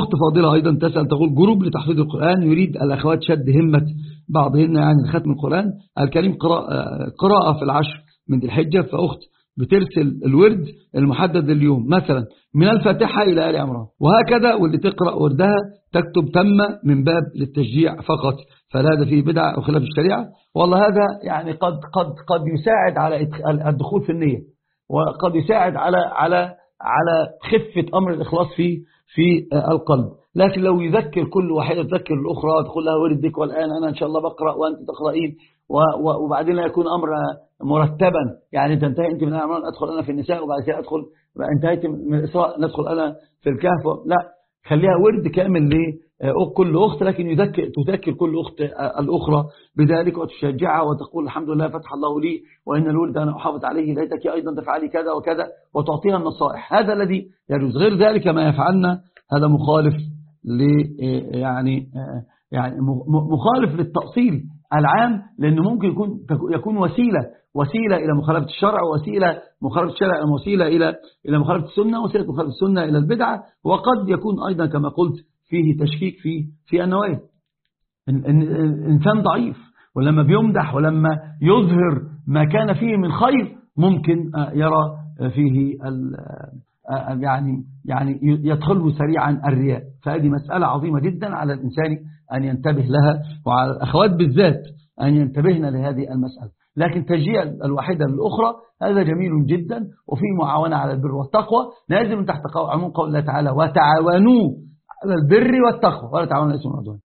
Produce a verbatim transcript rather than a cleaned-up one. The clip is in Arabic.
أخت فاضلة أيضا تسأل تقول جروب لتحفيظ القرآن يريد الأخوات شد همة بعضهن يعني ختم القرآن الكريم قراءة في العشر من ذي الحجة. فأخت بترسل الورد المحدد لليوم مثلا من الفاتحة إلى آل عمران وهكذا، واللي تقرأ وردها تكتب تم من باب للتشجيع فقط، فلا هذا فيه بدعة أو خلاف الشريعة. والله هذا يعني قد قد قد يساعد على الدخول في النية، وقد يساعد على على على خفة أمر الإخلاص في في القلب. لكن لو يذكر كل واحدة تذكر الأخرى تقول لها وردك والآن أنا إن شاء الله بقرأ وأنت تقرأين، وبعدين لا يكون أمر مرتبا، يعني تنتهي أنت من الأعمال أدخل أنا في النساء وبعد كده أدخل انتهيت من الإسراء ندخل أنا في الكهف. لا، خليها ورد كامل لكل أخت، لكن يذكر تذكر كل أخت الأخرى بذلك وتشجعها وتقول الحمد لله فتح الله لي وإن الورد أنا أحافظ عليه ليتك أيضا تفعلي كذا وكذا وتعطيها النصائح. هذا الذي يجوز. غير ذلك ما يفعلنا هذا مخالف ل يعني يعني مخالف للتأصيل العام، لأنه ممكن يكون يكون وسيلة وسيلة إلى مخالفة الشرع، وسيلة مخالفة الشرع وسيلة إلى إلى مخالفة السنة، وسيلة مخالفة السنة إلى البدعة، وقد يكون أيضا كما قلت فيه تشكيك في في النوايا. إنسان ضعيف ولما بيمدح ولما يظهر ما كان فيه من خير ممكن يرى فيه يعني يعني يدخله سريعا الرياء. فهذه مسألة عظيمة جدا على الإنسان أن ينتبه لها، وعلى الأخوات بالذات أن ينتبهن لهذه المسألة. لكن تشجيع الواحدة للأخرى هذا جميل جدا، وفي معاونة على البر والتقوى نازل من تحت عموم قول الله تعالى وتعاونوا على البر والتقوى ولا تعاونوا على الإثم والعدوان.